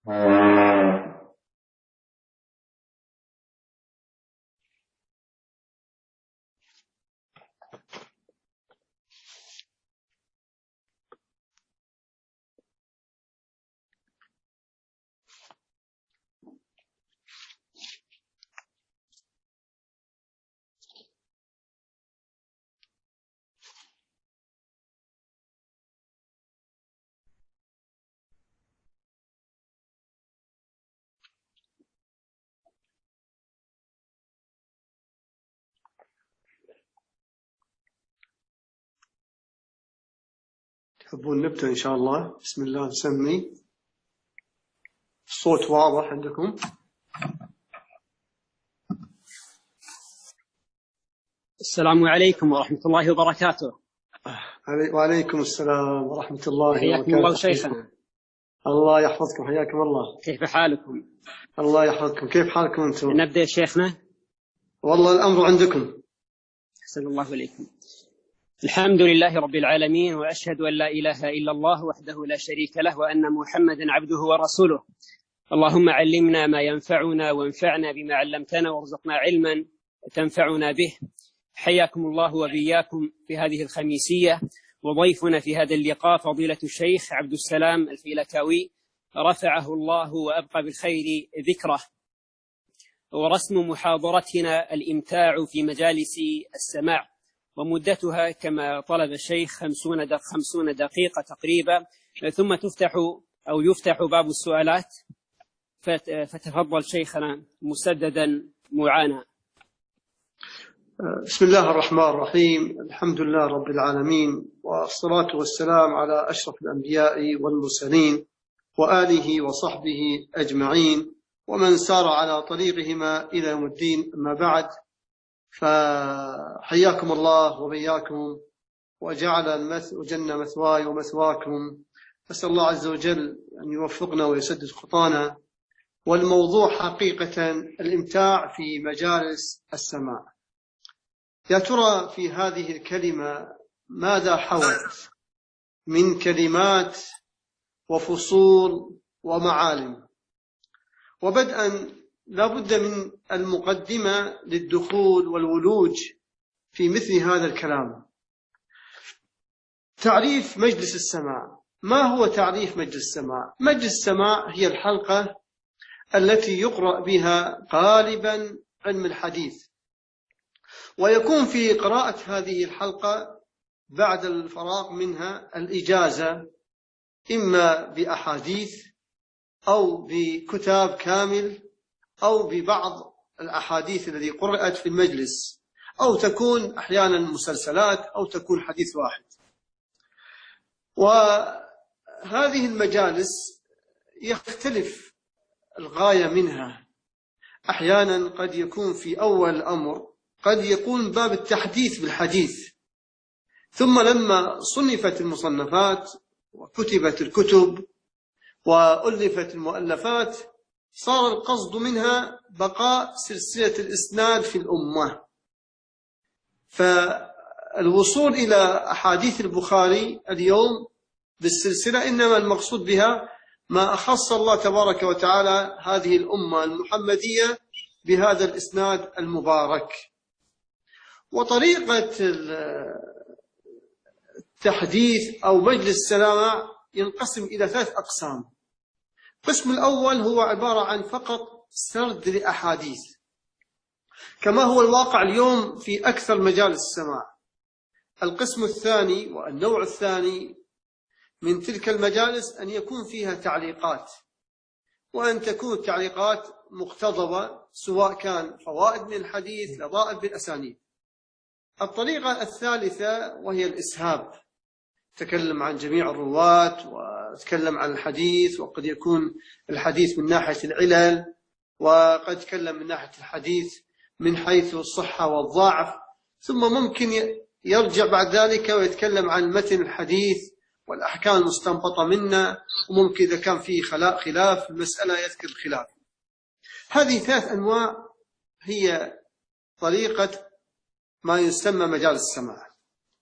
تحبون نبدأ إن شاء الله؟ بسم الله نسمي. الصوت واضح عندكم؟ السلام عليكم ورحمة الله وبركاته. وعليكم السلام ورحمة الله وبركاته. حياكم الله شيخنا. الله يحفظكم، حياكم الله. كيف حالكم؟ الله يحفظكم. كيف حالكم أنتم؟ نبدأ يا شيخنا. والله الأمر عندكم. أحسن الله إليكم. الحمد لله رب العالمين، وأشهد أن لا إله إلا الله وحده لا شريك له، وأن محمدا عبده ورسوله. اللهم علمنا ما ينفعنا وانفعنا بما علمتنا، وارزقنا علما تنفعنا به. حياكم الله وبياكم في هذه الخميسية. وضيفنا في هذا اللقاء فضيلة الشيخ عبد السلام الفيلكاوي، رفعه الله وأبقى بالخير ذكره. ورسم محاضرتنا الإمتاع في مجالس السماع، ومدتها كما طلب الشيخ 50 دقيقة تقريبا، ثم يفتح باب السؤالات. فتفضل شيخنا مسددا معانا. بسم الله الرحمن الرحيم. الحمد لله رب العالمين، والصلاة والسلام على أشرف الأنبياء والمرسلين وآله وصحبه أجمعين، ومن سار على طريقهما إلى يوم الدين. أما بعد، فحياكم الله وبياكم، وجعل مثواي ومثواكم. أسأل الله عز وجل أن يوفقنا ويسدد خطانا. والموضوع حقيقة الإمتاع في مجالس السماع. يا ترى في هذه الكلمة ماذا حوت من كلمات وفصول ومعالم؟ وبدءا لا بد من المقدمة للدخول والولوج في مثل هذا الكلام. تعريف مجلس السماع. ما هو تعريف مجلس السماع؟ مجلس السماع هي الحلقة التي يقرأ بها غالبا علم الحديث، ويكون في قراءة هذه الحلقة بعد الفراغ منها الإجازة، إما بأحاديث أو بكتاب كامل أو ببعض الأحاديث التي قرأت في المجلس، أو تكون أحيانا مسلسلات، أو تكون حديث واحد. وهذه المجالس يختلف الغاية منها. أحيانا قد يكون في أول الأمر قد يكون باب التحديث بالحديث، ثم لما صنفت المصنفات وكتبت الكتب وألفت المؤلفات صار القصد منها بقاء سلسلة الإسناد في الأمة. فالوصول إلى أحاديث البخاري اليوم بالسلسلة إنما المقصود بها ما أخص الله تبارك وتعالى هذه الأمة المحمدية بهذا الإسناد المبارك. وطريقة التحديث أو مجلس السماع ينقسم إلى 3 أقسام. القسم الأول هو عبارة عن فقط سرد لأحاديث، كما هو الواقع اليوم في أكثر مجالس السماع. القسم الثاني والنوع الثاني من تلك المجالس أن يكون فيها تعليقات، وأن تكون تعليقات مقتضبة، سواء كان فوائد من الحديث لضائب بالأسانيد. الطريقة الثالثة وهي الإسهاب، تكلم عن جميع الرواة وتكلم عن الحديث، وقد يكون الحديث من ناحية العلل، وقد تكلم من ناحية الحديث من حيث الصحة والضعف، ثم ممكن يرجع بعد ذلك ويتكلم عن متن الحديث والأحكام المستنبطة منه، وممكن إذا كان فيه خلاف في المسألة يذكر الخلاف. هذه 3 أنواع هي طريقة ما يسمى مجالس السماع.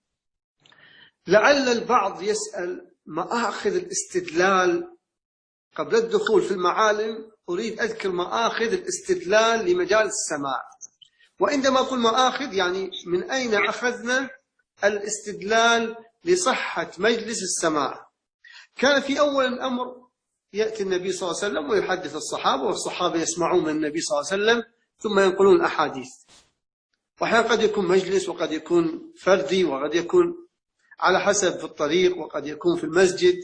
لعل البعض يسأل ما أخذ الاستدلال قبل الدخول في المعالم أريد أذكر مآخذ الاستدلال لمجال السماع. وعندما أقول مآخذ يعني من أين أخذنا الاستدلال لصحة مجلس السماع. كان في أول الأمر يأتي النبي صلى الله عليه وسلم ويحدث الصحابة، والصحابة يسمعون من النبي صلى الله عليه وسلم ثم ينقلون الأحاديث. وأحيانا قد يكون مجلس وقد يكون فردي وقد يكون على حسب في الطريق وقد يكون في المسجد.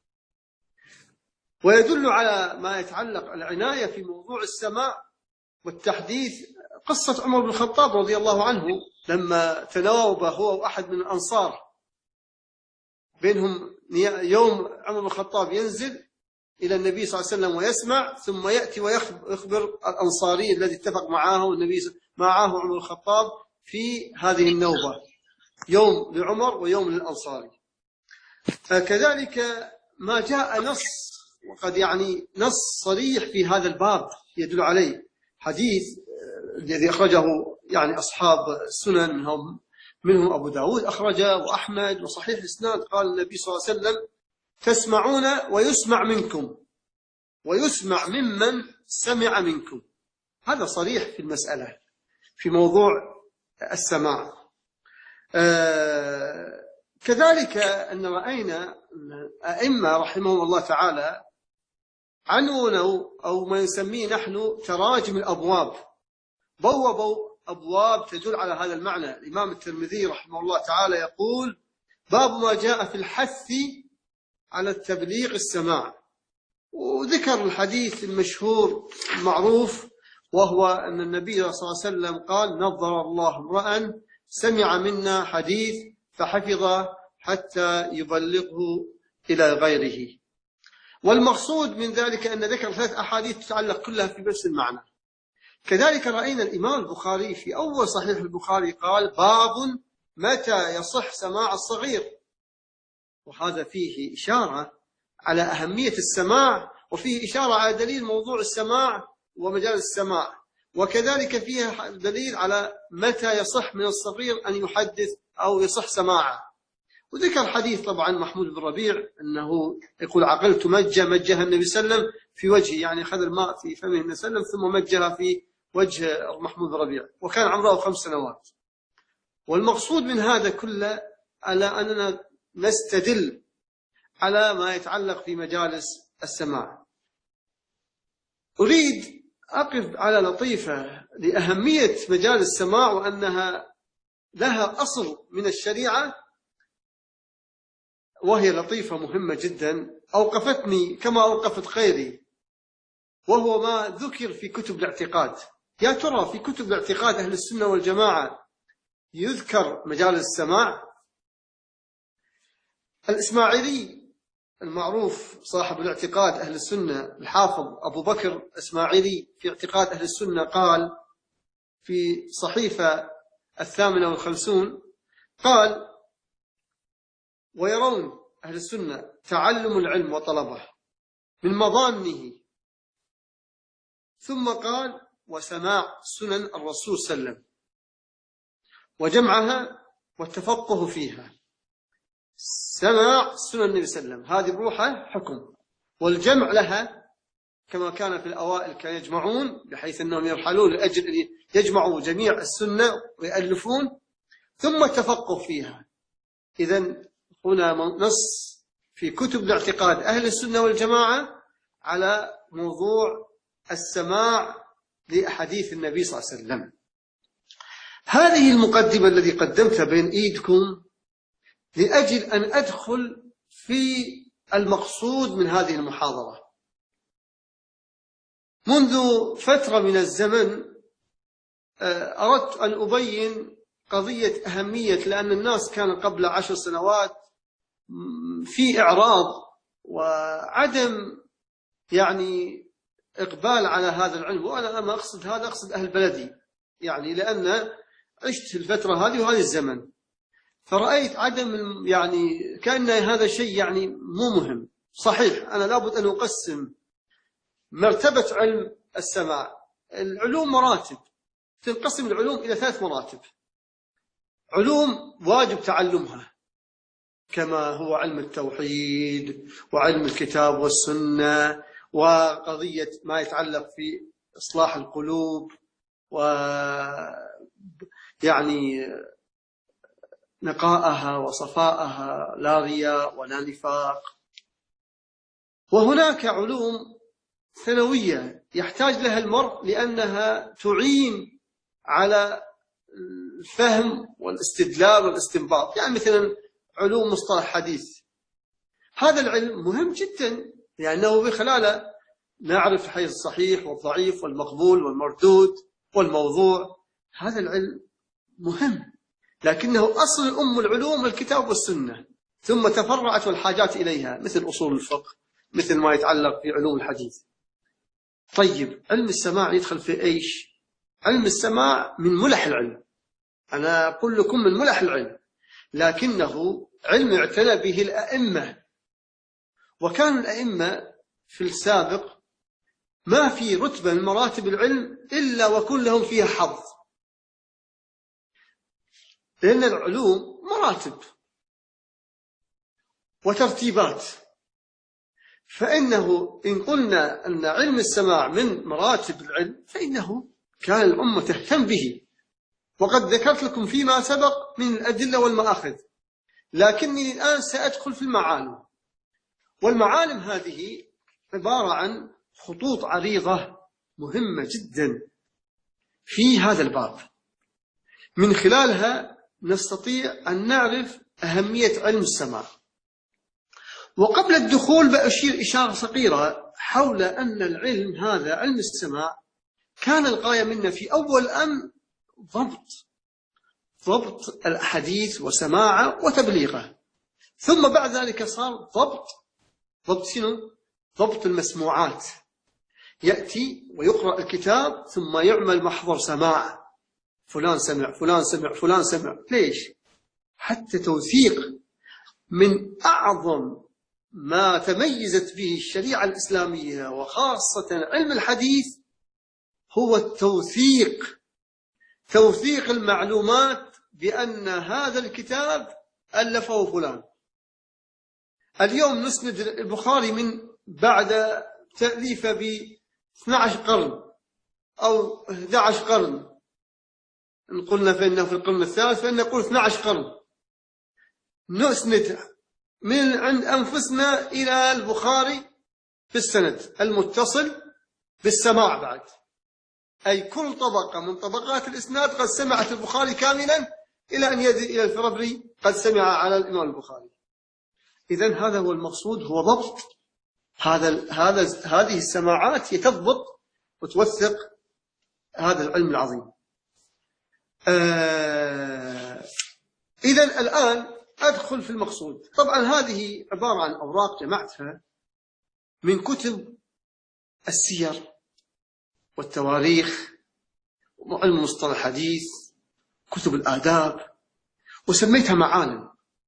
ويدل على ما يتعلق العناية في موضوع السماع والتحديث قصة عمر بن الخطاب رضي الله عنه لما تناوب هو وأحد من الأنصار، بينهم يوم عمر بن الخطاب ينزل إلى النبي صلى الله عليه وسلم ويسمع، ثم يأتي ويخبر الأنصاري الذي اتفق معه عمر بن الخطاب في هذه النوبة، يوم لعمر ويوم للأنصاري. كذلك ما جاء نص، وقد يعني نص صريح في هذا الباب يدل عليه، حديث الذي أخرجه يعني أصحاب السنن منهم أبو داود أخرجه وأحمد وصحيح الإسناد، قال النبي صلى الله عليه وسلم: تسمعون ويسمع منكم ويسمع ممن سمع منكم. هذا صريح في المسألة في موضوع السماع. كذلك أن رأينا أئمة رحمهم الله تعالى عنونوا أو ما نسميه نحن تراجم الأبواب، بوبوا أبواب تدل على هذا المعنى. الإمام الترمذي رحمه الله تعالى يقول: باب ما جاء في الحث على التبليغ السماع، وذكر الحديث المشهور المعروف، وهو أن النبي صلى الله عليه وسلم قال: نظر الله امرأ سمع منا حديث فحفظه حتى يبلغه إلى غيره. والمقصود من ذلك أن ذكر 3 أحاديث تتعلق كلها في نفس المعنى. كذلك رأينا الإمام البخاري في أول صحيح البخاري قال: باب متى يصح سماع الصغير، وهذا فيه إشارة على أهمية السماع، وفيه إشارة على دليل موضوع السماع ومجال السماع، وكذلك فيها دليل على متى يصح من الصغير أن يحدث أو يصح سماعه. وذكر حديث طبعا محمود بن ربيع أنه يقول: عقلت مجها النبي صلى الله عليه وسلم في وجهه، يعني أخذ الماء في فمه النبي صلى الله عليه وسلم ثم مجها في وجه محمود بن ربيع، وكان عمره 5 سنوات. والمقصود من هذا كله على أننا نستدل على ما يتعلق في مجالس السماع. أريد أقف على لطيفة لأهمية مجال السماع، وأنها لها أصل من الشريعة، وهي لطيفة مهمة جدا أوقفتني كما أوقفت غيري، وهو ما ذكر في كتب الاعتقاد. يا ترى في كتب الاعتقاد أهل السنة والجماعة يذكر مجال السماع؟ الإسماعيلي المعروف صاحب الاعتقاد أهل السنة الحافظ أبو بكر إسماعيلي في اعتقاد أهل السنة قال في صحيفة 58 قال: ويرون أهل السنة تعلم العلم وطلبه من مظانه، ثم قال: وسماع سنن الرسول صلى الله عليه وسلم وجمعها والتفقه فيها. سماع سنن النبي صلى الله عليه وسلم هذه بروحها حكم، والجمع لها كما كان في الأوائل كانوا يجمعون بحيث أنهم يرحلون لأجل أن يجمعوا جميع السنة ويألفون، ثم التفقه فيها. إذن هنا نص في كتب الاعتقاد أهل السنة والجماعة على موضوع السماع لأحاديث النبي صلى الله عليه وسلم. هذه المقدمة التي قدمتها بين إيدكم لأجل أن أدخل في المقصود من هذه المحاضرة. منذ فترة من الزمن أردت أن أبين قضية أهمية، لأن الناس كان قبل 10 سنوات في إعراض وعدم يعني إقبال على هذا العلم، وأنا ما أقصد هذا، أقصد أهل بلدي، يعني لأن عشت الفترة هذه وهذا الزمن، فرأيت عدم يعني كأن هذا شيء يعني مو مهم. صحيح أنا لابد أن أقسم مرتبة علم السماع. العلوم مراتب، تنقسم العلوم إلى 3 مراتب. علوم واجب تعلمها كما هو علم التوحيد وعلم الكتاب والسنة وقضية ما يتعلق في إصلاح القلوب ويعني نقاءها وصفاءها، لا رياء ولا نفاق. وهناك علوم ثانوية يحتاج لها المرء لأنها تعين على الفهم والاستدلال والاستنباط، يعني مثلا علوم مصطلح حديث. هذا العلم مهم جدا لأنه بخلاله نعرف الحديث الصحيح والضعيف والمقبول والمردود والموضوع. هذا العلم مهم، لكنه أصل العلوم الكتاب والسنة، ثم تفرعت والحاجات إليها مثل أصول الفقه، مثل ما يتعلق في علوم الحديث. طيب علم السماع يدخل في إيش؟ علم السماع من ملح العلم، أنا أقول لكم من ملح العلم، لكنه علم اعتنى به الأئمة. وكان الأئمة في السابق ما في رتبة من مراتب العلم إلا وكن لهم فيها حظ، لأن العلوم مراتب وترتيبات. فإنه إن قلنا أن علم السماع من مراتب العلم فإنه كان الأمة تهتم به، وقد ذكرت لكم فيما سبق من الأدلة والمآخذ، لكني الآن سأدخل في المعالم. والمعالم هذه عبارة عن خطوط عريضة مهمة جدا في هذا الباب، من خلالها نستطيع أن نعرف أهمية علم السماع. وقبل الدخول بأشير إشارة صغيرة حول أن العلم هذا، علم السماع، كان الغاية منه في أول الأمر ضبط الأحاديث وسماعه وتبليغه، ثم بعد ذلك صار ضبط شنو؟ ضبط المسموعات، يأتي ويقرأ الكتاب ثم يعمل محضر سماع، فلان سمع فلان سمع فلان سمع. ليش؟ حتى توثيق. من أعظم ما تميزت به الشريعة الإسلامية وخاصة علم الحديث هو توثيق المعلومات بأن هذا الكتاب ألفه فلان. اليوم نسند البخاري من بعد تأليفه ب 12 قرن أو 11 قرن، إن قلنا فإنه في القرن الثالث فإن نقول 12 قرن، نسند من عند أنفسنا إلى البخاري بالسند المتصل بالسماع بعد، أي كل طبقة من طبقات الإسناد قد سمعت البخاري كاملا، إلى أن يأتي إلى الفربري قد سمع على الإمام البخاري. إذن هذا هو المقصود، هو ضبط هذه السماعات، هي تضبط وتوثق هذا العلم العظيم. إذن الآن أدخل في المقصود. طبعا هذه عبارة عن أوراق جمعتها من كتب السير والتواريخ وعلم مصطلح الحديث، كتب الآداب، وسميتها معالم.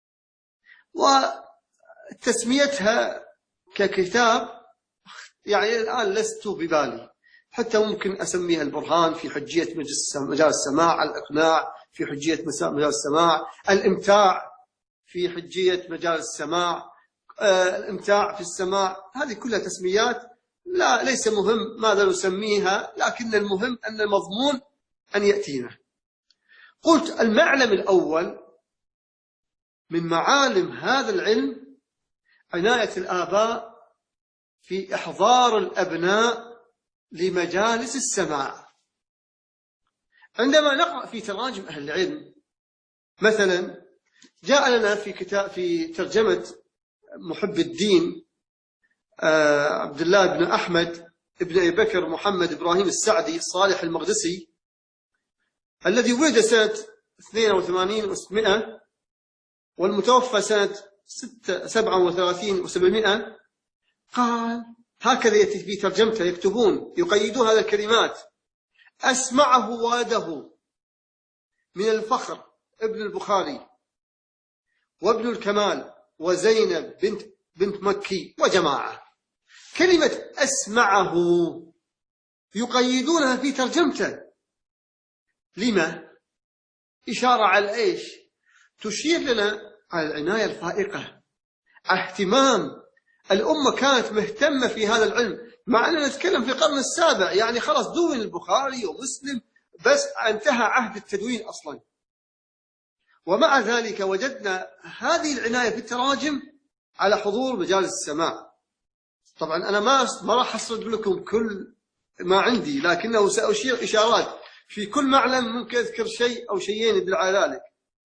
وتسميتها ككتاب يعني الآن لست ببالي، حتى ممكن أسميها البرهان في حجية مجال السماع، الإقناع في حجية مجال السماع، الإمتاع في حجية مجال السماع، الإمتاع في السماع. هذه كلها تسميات ليس مهم ماذا نسميها، لكن المهم أن المضمون أن يأتينا. قلت المعلم الأول من معالم هذا العلم عناية الآباء في إحضار الأبناء لمجالس السماع. عندما نقرأ في تراجم أهل العلم مثلا، جاء لنا في ترجمة محب الدين عبد الله بن أحمد ابن أبي بكر محمد إبراهيم السعدي الصالح المقدسي، الذي ولد سنة 82 و700 والمتوفى سنة 37 و700. قال هكذا يأتي في ترجمته، يكتبون يقيدون هذه الكلمات: أسمعه ولده من الفخر ابن البخاري وابن الكمال وزينب بنت مكي وجماعة. كلمة أسمعه يقيدونها في ترجمته، لما؟ إشارة على إيش؟ تشير لنا على العناية الفائقة، على اهتمام الأمة كانت مهتمة في هذا العلم، مع أننا نتكلم في القرن السابع، يعني خلاص دون البخاري ومسلم، بس انتهى عهد التدوين أصلا. ومع ذلك وجدنا هذه العناية في التراجم على حضور مجالس السماع. طبعا أنا ما راح أسرد لكم كل ما عندي، لكنه سأشير إشارات في كل معلم، ممكن أذكر شيء أو شيئين يدل على ذلك.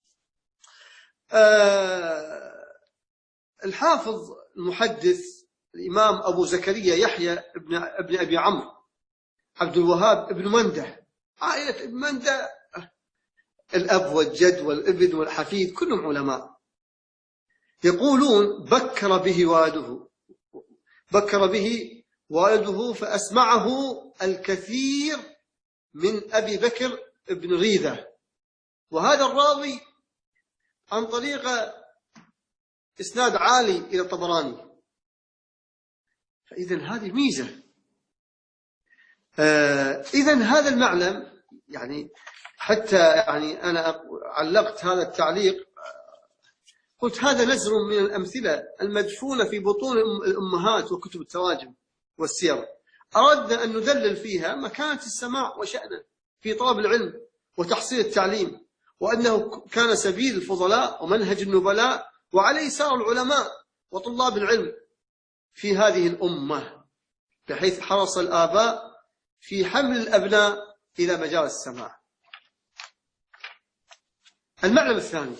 الحافظ المحدث الإمام أبو زكريا يحيى ابن أبي عمرو عبد الوهاب ابن منده، عائلة ابن منده، الأب والجد والابن والحفيد كلهم علماء. يقولون بكر به والده فأسمعه الكثير من أبي بكر ابن غيثة، وهذا الراوي عن طريق إسناد عالي إلى الطبراني. فإذا هذه ميزة. إذا هذا المعلم، يعني حتى يعني أنا علقت هذا التعليق، قلت هذا نزر من الأمثلة المدفونة في بطون الأمهات وكتب التراجم والسير. أردنا أن ندلل فيها مكانة السماع وشأنه في طلب العلم وتحصيل التعليم، وأنه كان سبيل الفضلاء ومنهج النبلاء، وعليه سار العلماء وطلاب العلم في هذه الأمة، بحيث حرص الآباء في حمل الأبناء إلى مجال السماع. المعلم الثاني،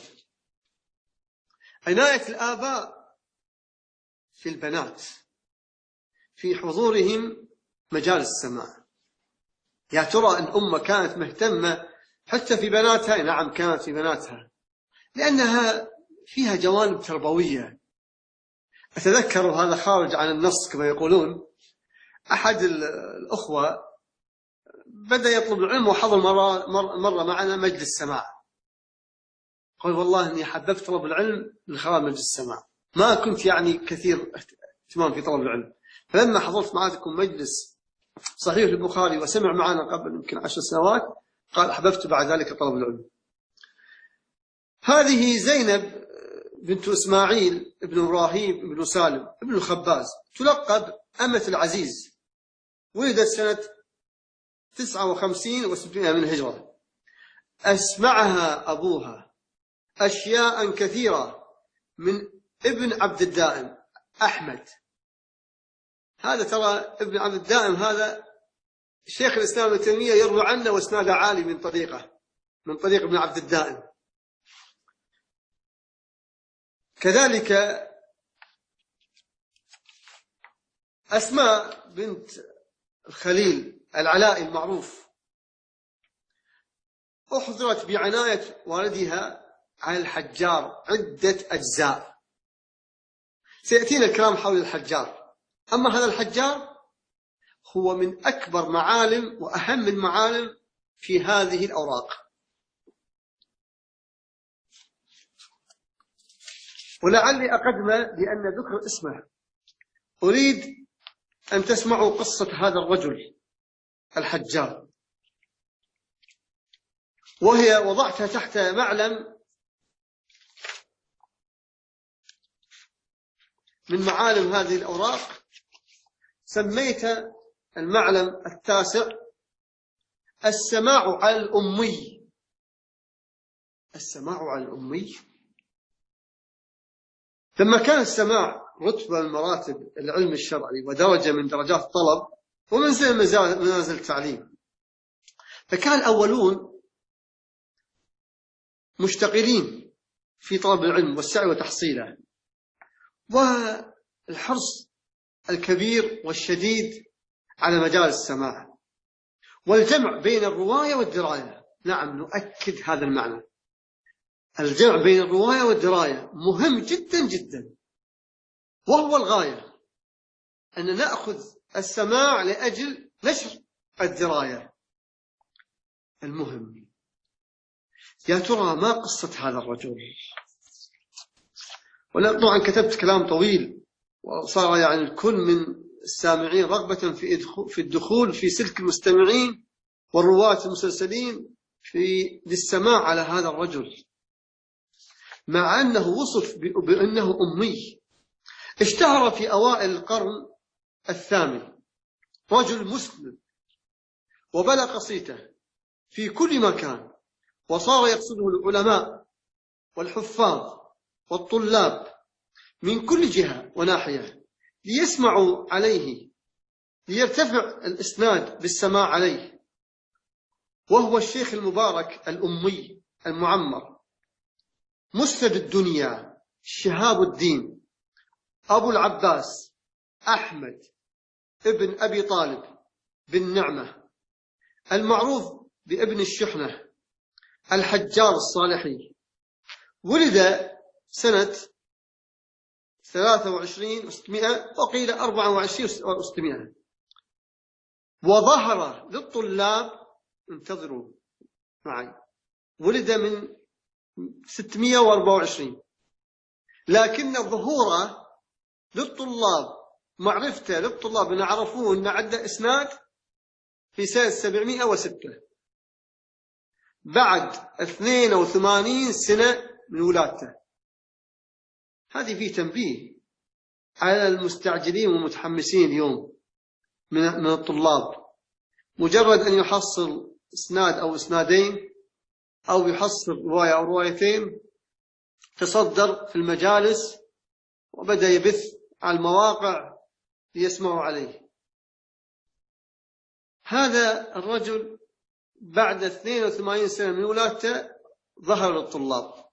عناية الآباء في البنات في حضورهم مجال السماع. يا ترى الأمة كانت مهتمة حتى في بناتها؟ نعم كانت في بناتها، لأنها فيها جوانب تربوية. أتذكر، هذا خارج عن النص كما يقولون، أحد الأخوة بدأ يطلب العلم وحضر مرة معنا مجلس سماع. قال والله أني حببت طلب العلم من خلال مجلس السماع، ما كنت يعني كثير اهتمام في طلب العلم، فلما حضرت معكم مجلس صحيح البخاري وسمع معنا قبل يمكن 10 سنوات، قال أحببت بعد ذلك طلب العلم. هذه زينب بنت إسماعيل ابن إبراهيم ابن سالم ابن الخباز، تلقب أمة العزيز، ولدت سنة 59 و600 من الهجرة. أسمعها أبوها أشياء كثيرة من ابن عبد الدائم أحمد. هذا ترى ابن عبد الدائم هذا شيخ الإسلام ابن تيمية يروي عنه واسناد عالي من طريق ابن عبد الدائم. كذلك أسماء بنت الخليل العلاء المعروف، أحضرت بعناية والدها على الحجار عدة أجزاء، سيأتينا الكلام حول الحجار. أما هذا الحجار هو من أكبر معالم وأهم المعالم في هذه الأوراق. ولعلي أقدم لأن ذكر اسمه أريد أن تسمعوا قصة هذا الرجل الحجار، وهي وضعتها تحت معلم من معالم هذه الأوراق، سميت المعلم التاسع السماع على الأمي. السماع على الأمي، لما كان السماع رتبة من مراتب العلم الشرعي ودرجة من درجات الطلب ومنزل منازل التعليم، فكان الأولون مشتغلين في طلب العلم والسعي وتحصيله، والحرص الكبير والشديد على مجال السماع والجمع بين الرواية والدراية. نعم نؤكد هذا المعنى، الجمع بين الرواية والدراية مهم جدا جدا، وهو الغاية أن نأخذ السماع لأجل نشر الدراية. المهم، يا ترى ما قصة هذا الرجل؟ ولا طبعا كتبت كلام طويل، وصار يعني الكل من السامعين رغبة في الدخول في سلك المستمعين والرواة المسلسلين للسماع على هذا الرجل، مع أنه وصف بأنه أمي. اشتهر في أوائل القرن الثامن، رجل مسلم وبلغ صيته في كل مكان، وصار يقصده العلماء والحفاظ والطلاب من كل جهة وناحية ليسمعوا عليه، ليرتفع الإسناد بالسماع عليه. وهو الشيخ المبارك الأمي المعمر، مسند الدنيا، شهاب الدين، أبو العباس أحمد ابن أبي طالب بن نعمة، المعروف بابن الشحنة، الحجار الصالحي. ولد سنة 23 و600 وقيل 24 و600، وظهر للطلاب، انتظروا معي، ولد من 624، لكن ظهوره للطلاب، معرفته للطلاب أن عرفوه أن عنده إسناد في سنة 706 بعد 82 سنة من ولادته. هذه فيه تنبيه على المستعجلين والمتحمسين اليوم من الطلاب، مجرد أن يحصل إسناد أو إسنادين أو يحصل رواية أو روايتين تصدر في المجالس وبدأ يبث على المواقع ليسمعوا عليه. هذا الرجل بعد 82 سنة من ولادته ظهر للطلاب.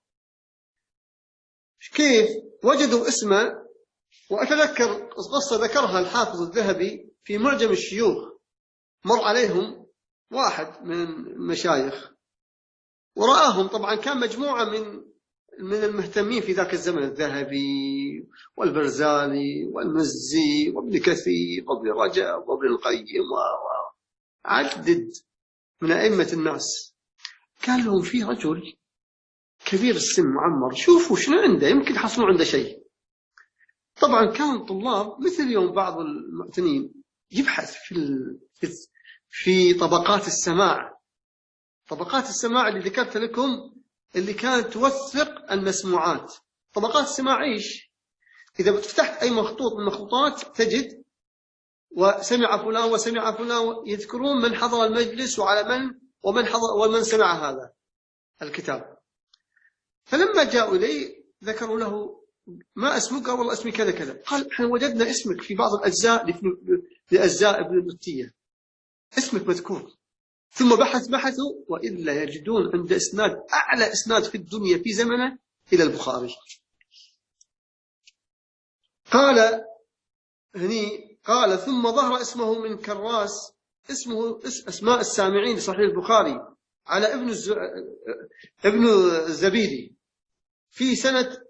كيف وجدوا اسمه؟ وأتذكر قصة ذكرها الحافظ الذهبي في معجم الشيوخ، مر عليهم واحد من المشايخ ورآهم، طبعا كان مجموعة من المهتمين في ذاك الزمن، الذهبي والبرزالي والمزي وابن كثير وابن رجب وابن القيم وعدد من أئمة الناس. قال لهم في رجل كبير السن معمر، شوفوا شنو عنده، يمكن تحصلوا عنده شيء. طبعا كان طلاب مثل اليوم بعض المعتنين يبحث في طبقات السماع، طبقات السماع اللي ذكرت لكم اللي كانت توثق المسموعات. طبقات السماع ايش؟ إذا فتحت أي مخطوط من المخطوطات تجد وسمع فلان وسمع فلان، يذكرون من حضر المجلس وعلى من ومن حضر ومن سمع هذا الكتاب. فلما جاءوا إليه ذكروا له ما اسمك؟ قال والله اسمي كذا كذا. قال احنا وجدنا اسمك في بعض الأجزاء لأجزاء ابن البطية، اسمك مذكور. ثم بحثوا وإلا يجدون عند إسناد أعلى إسناد في الدنيا في زمنه إلى البخاري. قال ثم ظهر اسمه من كراس، اسمه أسماء السامعين لصحيح البخاري، على ابن الزبيدي في سنة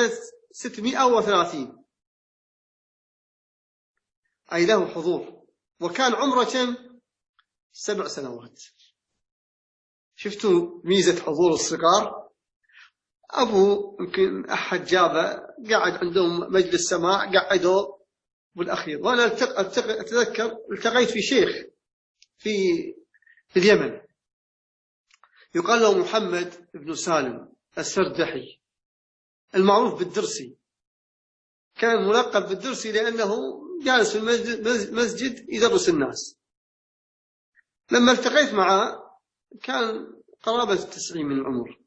630، أي له حضور، وكان عمره كم؟ 7 سنوات. شفتوا ميزة حضور الصغار؟ أبو يمكن أحد جابه قاعد عندهم مجلس سماع، قعدوا بالأخير. وأنا أتذكر التقيت في شيخ في اليمن يقال له محمد بن سالم السردحي، المعروف بالدرسي، كان ملقب بالدرسي لأنه جالس في المسجد يدرس الناس. لما التقيت معه كان قرابة 90 من العمر،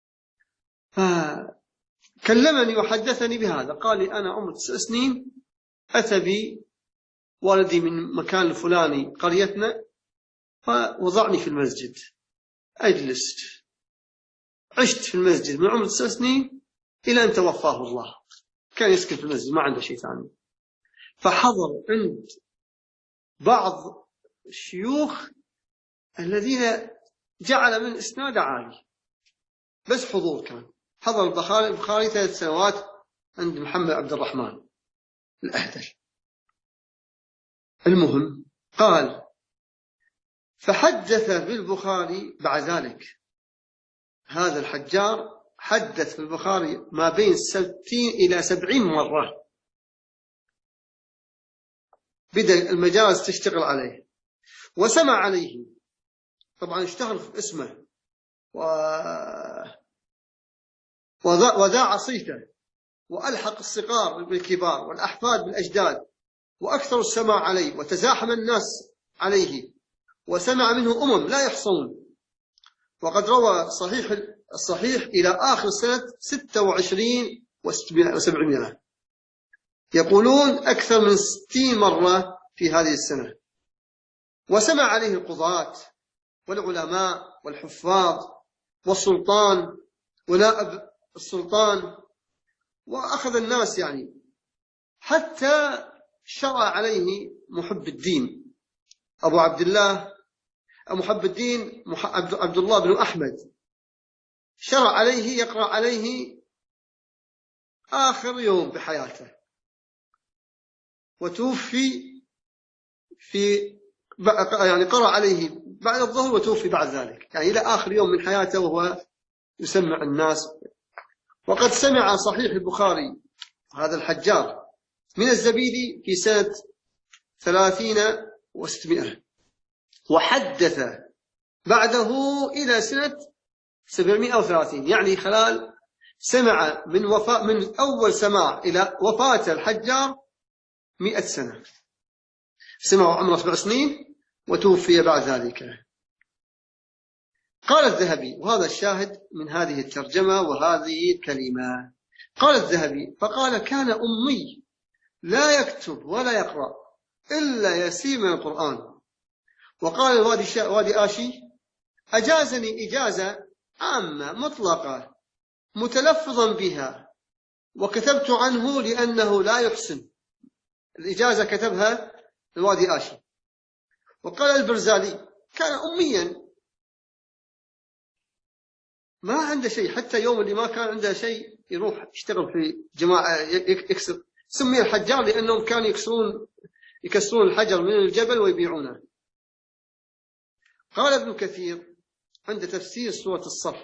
فكلمني وحدثني بهذا. قال لي أنا عمري 9 سنين، أتى بي والدي من مكان الفلاني قريتنا فوضعني في المسجد، أجلست، عشت في المسجد من عمر 9 سنين إلى أن توفاه الله. كان يسكن في المسجد ما عنده شيء ثاني. فحضر عند بعض الشيوخ الذين جعل من إسناد عالي، بس حضور كان. حضر البخاري 3 سنوات عند محمد عبد الرحمن الأهدل. المهم قال فحدث بالبخاري بعد ذلك، هذا الحجار حدث بالبخاري ما بين 60 إلى 70 مرة، بدأ المجالس تشتغل عليه وسمع عليه. طبعا اشتغل في اسمه وذاع صيته وألحق الصغار بالكبار والأحفاد بالأجداد، وأكثر السماع عليه، وتزاحم الناس عليه، وسمع منه لا يحصون. وقد روى الصحيح إلى آخر سنة 26 و700، يقولون أكثر من 60 مرة في هذه السنة. وسمع عليه القضاة والعلماء والحفاظ والسلطان ونائب السلطان، وأخذ الناس يعني، حتى شرع عليه محب الدين أبو عبد الله محب الدين عبد الله بن أحمد، شرع عليه يقرأ عليه آخر يوم بحياته، وتوفي يعني قرأ عليه بعد الظهر وتوفي بعد ذلك، يعني إلى آخر يوم من حياته وهو يسمع الناس. وقد سمع صحيح البخاري هذا الحجار من الزبيدي في سنة 30 و600، وحدث بعده إلى سنة 730، يعني خلال سمع من أول سماع إلى وفاة الحجار 100 سنة، سمع عمره 7 سنين وتوفي بعد ذلك. قال الذهبي، وهذا الشاهد من هذه الترجمة وهذه الكلمة، قال الذهبي: فقال كان أمي لا يكتب ولا يقرأ إلا يسير من القرآن. وقال الوادي آشي: أجازني إجازة عامة مطلقة متلفظا بها، وكتبت عنه لأنه لا يحسن. الإجازة كتبها الوادي آشي. وقال البرزالي: كان أميا ما عنده شيء، حتى يوم اللي ما كان عنده شيء يروح يشتغل في جماعة يكسر. سمي الحجار لأنهم كانوا يكسرون الحجر من الجبل ويبيعونه. قال ابن كثير عند تفسير سورة الصف: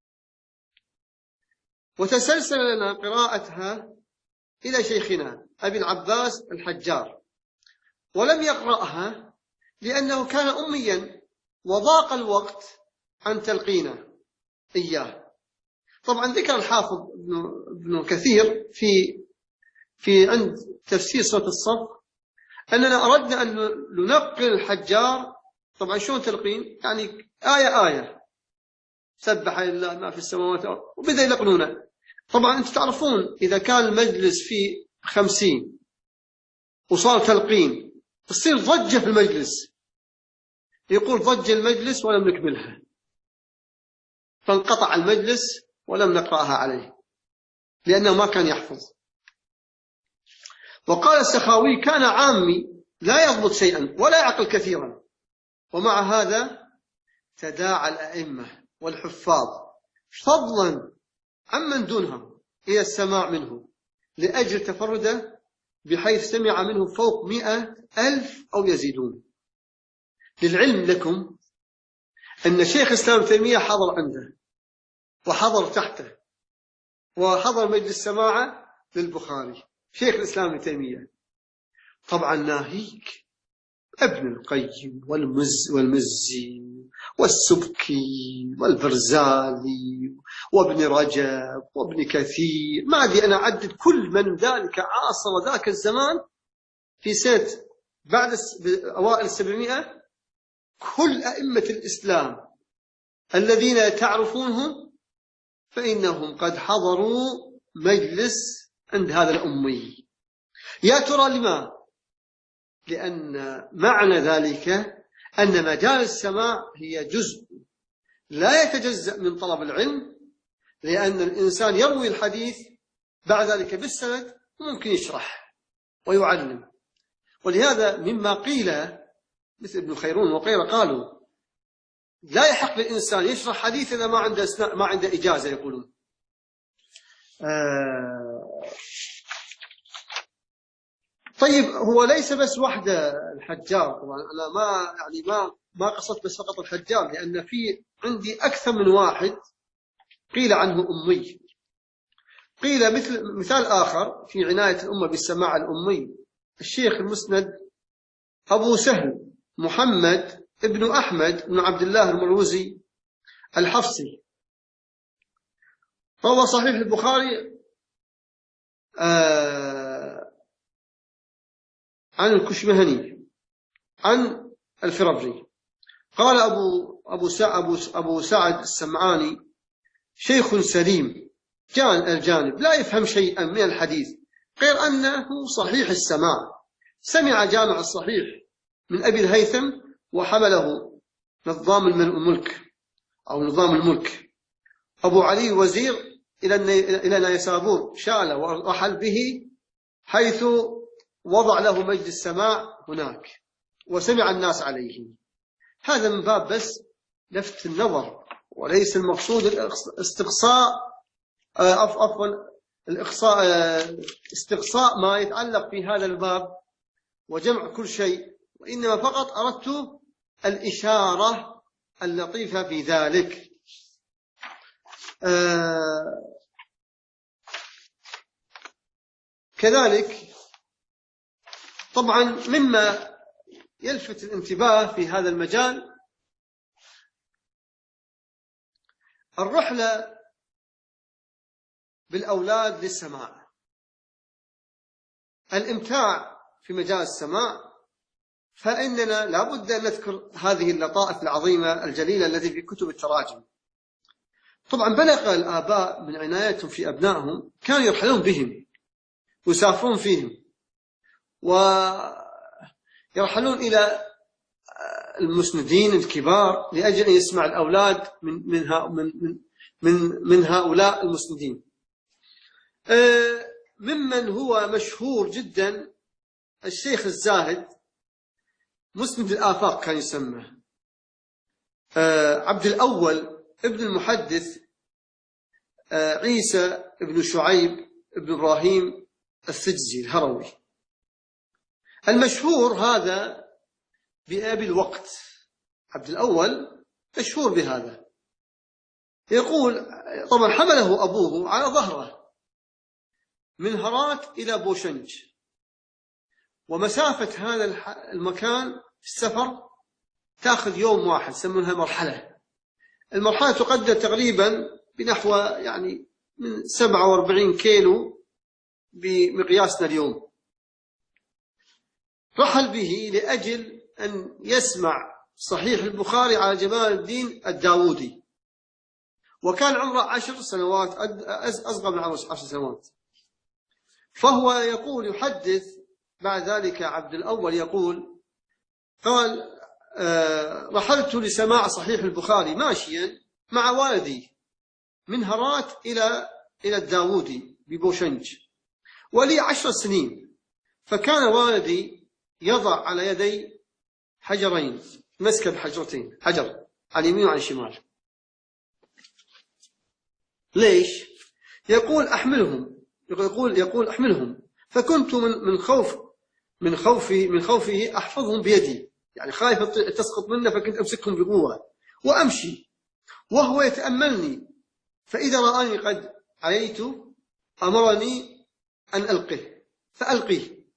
وتسلسل لنا قراءتها إلى شيخنا أبي العباس الحجار، ولم يقرأها لأنه كان أميا وضاق الوقت عن تلقينه إياه. طبعا ذكر الحافظ ابن كثير في عند تفسير سورة الصف أننا أردنا أن ننقل الحجار. طبعا شلون تلقين؟ يعني آية سبح لله ما في السماوات وبدأ يلقنونه. طبعا أنتم تعرفون إذا كان المجلس فيه 50 وصار تلقين تصير ضجة في المجلس، يقول ضج المجلس ولم نكملها، فانقطع المجلس ولم نقرأها عليه لأنه ما كان يحفظ. وقال السخاوي: كان عامي لا يضبط شيئا ولا يعقل كثيرا، ومع هذا تداعى الأئمة والحفاظ فضلا عمن دونهم إلى السماع منه لأجل تفرده، بحيث سمع منه فوق 100,000 أو يزيدون. للعلم لكم أن شيخ الإسلام ابن تيمية حضر عنده وحضر تحته وحضر مجلس سماعة للبخاري. شيخ الإسلام ابن تيمية طبعا ناهيك ابن القيم والمزي والسبكي والبرزالي وابن رجب وابن كثير، ما أدري أنا أعدد كل من ذلك عاصر ذاك الزمان في سنة بعد أوائل 700. كل أئمة الإسلام الذين تعرفونهم فإنهم قد حضروا مجلس عند هذا الأمي. يا ترى لما؟ لأن معنى ذلك أن مجال السماع هي جزء لا يتجزأ من طلب العلم، لأن الإنسان يروي الحديث بعد ذلك بالسند ممكن يشرح ويعلم. ولهذا مما قيل مثل ابن خيرون وغيره قالوا لا يحق للإنسان يشرح حديث إذا ما عنده إجازة. يقولون طيب هو ليس بس وحده الحجار. طبعا أنا ما قصدت بس فقط الحجار، لأن في عندي أكثر من واحد قيل عنه أمي. قيل مثال آخر في عناية الأمة بالسماع الأمي: الشيخ المسند أبو سهل محمد ابن أحمد بن عبد الله المروزي الحفصي، روى صحيح البخاري عن الكشمهني عن الفربري قال أبو سعد السمعاني: شيخ سليم الجانب لا يفهم شيئا من الحديث غير أنه صحيح السماع، سمع جامع الصحيح من أبي الهيثم وحمله نظام الملك أو نظام الملك أبو علي الوزير إلى نيسابور شاله ورحل به، حيث وضع له مجلس السماع هناك وسمع الناس عليه. هذا من باب بس لفت النظر، وليس المقصود استقصاء ما يتعلق في هذا الباب وجمع كل شيء، وإنما فقط أردت الإشارة اللطيفة في ذلك. كذلك طبعا مما يلفت الانتباه في هذا المجال الرحلة بالأولاد للسماع، الإمتاع في مجال السماع، فإننا لا بد أن نذكر هذه اللطائف العظيمة الجليلة التي في كتب التراجم. طبعا بلغ الآباء من عنايتهم في أبنائهم، كانوا يرحلون بهم ويسافرون فيهم ويرحلون إلى المسندين الكبار لأجل أن يسمع الأولاد من هؤلاء المسندين. ممن هو مشهور جدا الشيخ الزاهد مسند الآفاق كان يسمى، عبد الأول ابن المحدث عيسى ابن شعيب ابن إبراهيم السجزي الهروي. المشهور هذا بأبي الوقت، عبد الأول مشهور بهذا. يقول طبعا حمله أبوه على ظهره من هرات إلى بوشنج، ومسافة هذا المكان في السفر تأخذ يوم واحد، يسمونها مرحلة. المرحلة تقدر تقريبا بنحو يعني من 47 كيلو بمقياسنا اليوم. رحل به لأجل أن يسمع صحيح البخاري على جمال الدين الداودي، وكان عمره 10 سنوات، أصغر من 10 سنوات. فهو يقول يحدث بعد ذلك عبد الأول يقول قال: رحلت لسماع صحيح البخاري ماشيا مع والدي من هرات إلى الداودي ببوشنج، ولي 10 سنين. فكان والدي يضع على يدي حجرين، مسك بحجرتين، حجر على اليمين وعلى الشمال. ليش؟ يقول أحملهم، يقول أحملهم، فكنت من خوفه أحفظهم بيدي، يعني خايف تسقط منه، فكنت أمسكهم بقوة وأمشي وهو يتأملني، فإذا رآني قد عييت أمرني أن ألقه فألقيه.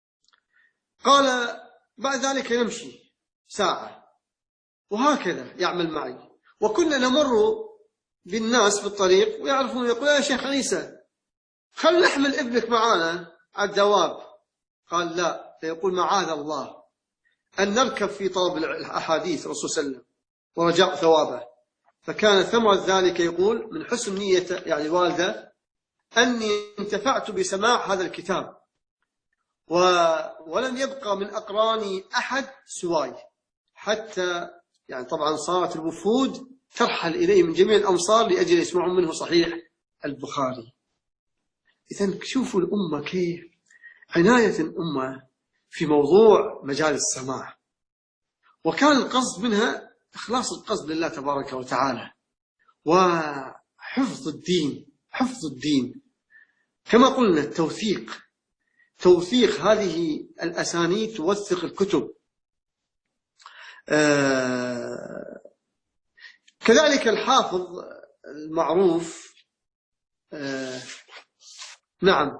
قال بعد ذلك نمشي ساعة وهكذا يعمل معي، وكنا نمر بالناس بالطريق ويعرفون، يقول: يا شيخ عيسى خل نحمل ابنك معانا على الدواب. قال: لا. فيقول: معاذ الله أن نركب في طلب الأحاديث الرسول صلى الله عليه وسلم ورجاء ثوابه. فكان ثمرة ذلك يقول من حسن نية يعني والده أني انتفعت بسماع هذا الكتاب، ولم يبقى من أقراني أحد سواي، حتى يعني طبعا صارت الوفود ترحل إليه من جميع الأمصار لأجل يسمعون منه صحيح البخاري. إذن شوفوا الأمة كيف عناية الأمة في موضوع مجال السماع، وكان القصد منها إخلاص القصد لله تبارك وتعالى وحفظ الدين، حفظ الدين كما قلنا. توثيق هذه الأسانيد توثق الكتب. كذلك الحافظ المعروف نعم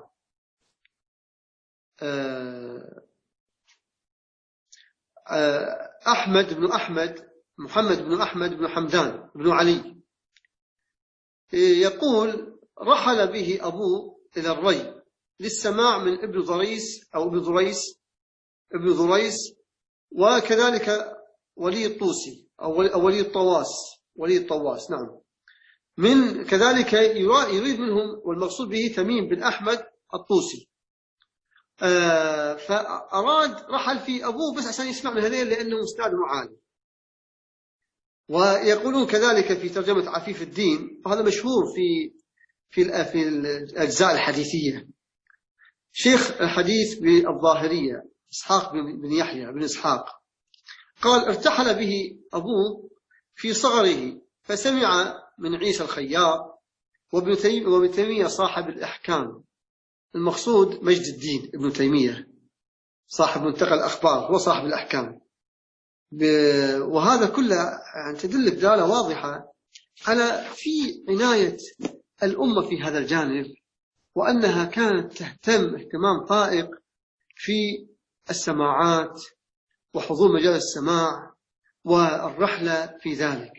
محمد بن أحمد بن حمدان بن علي يقول: رحل به أبوه إلى الري للسماع من ابن ضريس أو ابن ضريس، وكذلك ولي الطوسي أو ولي الطواس نعم. من كذلك يريد منهم، والمقصود به تميم بن أحمد الطوسي. فأراد رحل في أبوه بس عشان يسمع من هذين لأنه إسناده عالي. ويقولون كذلك في ترجمة عفيف الدين، وهذا مشهور في الأجزاء الحديثية، شيخ الحديث بالظاهرية إسحاق بن يحيى بن إسحاق، قال ارتحل به أبوه في صغره فسمع من عيسى الخياط وابن تيمية صاحب الإحكام. المقصود مجد الدين ابن تيمية صاحب منتقى الأخبار، هو صاحب الأحكام. وهذا كله يعني تدل دلالة واضحة على في عناية الأمة في هذا الجانب، وأنها كانت تهتم اهتمام فائق في السماعات وحضور مجال السماع والرحلة في ذلك.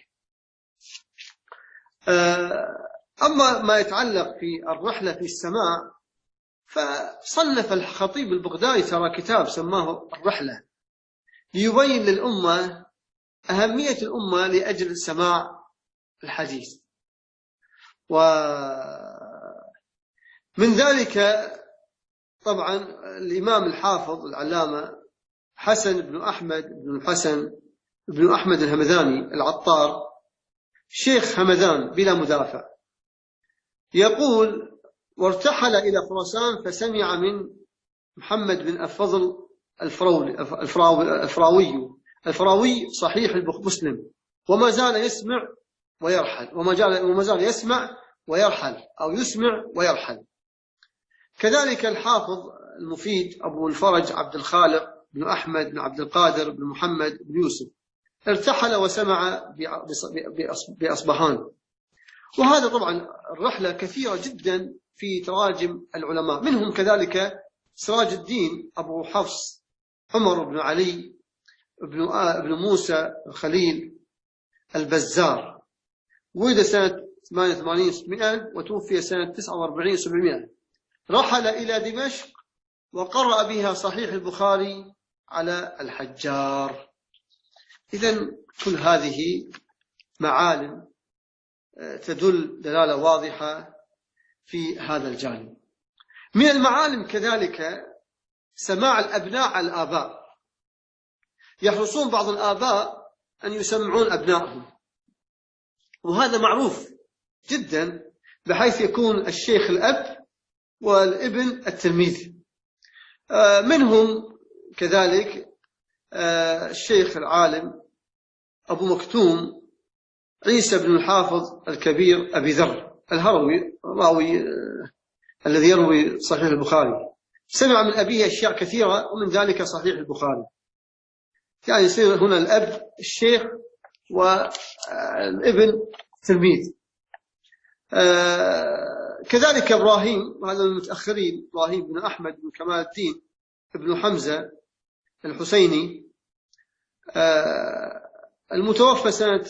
أما ما يتعلق في الرحلة في السماع، فصنف الخطيب البغدادي ترى كتاب سماه الرحلة ليبين للأمة أهمية الأمة لأجل سماع الحديث. ومن ذلك طبعا الإمام الحافظ العلامة حسن بن أحمد الهمذاني العطار، شيخ همذان بلا مدافع، يقول وارتحل إلى خراسان فسمع من محمد بن الفضل الفراوي صحيح مسلم، وما زال يسمع ويرحل، وما زال يسمع ويرحل أو يسمع ويرحل. كذلك الحافظ المفيد أبو الفرج عبد الخالق بن أحمد بن عبد القادر بن محمد بن يوسف ارتحل وسمع بأصبهان. وهذا طبعا الرحلة كثيرة جدا في تراجم العلماء، منهم كذلك سراج الدين أبو حفص عمر بن علي بن موسى الخليل البزار، ولد سنة 88 وتوفي سنة 49 700. رحل إلى دمشق وقرأ بها صحيح البخاري على الحجار. إذن كل هذه معالم تدل دلالة واضحة في هذا الجانب. من المعالم كذلك سماع الأبناء على الآباء. يحرصون بعض الآباء أن يسمعون أبنائهم، وهذا معروف جدا، بحيث يكون الشيخ الأب والابن التلميذ. منهم كذلك الشيخ العالم أبو مكتوم عيسى بن الحافظ الكبير أبي ذر الهروي، راوي الذي يروي صحيح البخاري، سمع من أبيه أشياء كثيرة ومن ذلك صحيح البخاري. يعني يصير هنا الأب الشيخ والابن تلميذ. كذلك إبراهيم، هذا من المتأخرين، إبراهيم بن أحمد بن كمال الدين ابن حمزة الحسيني، المتوفى سنة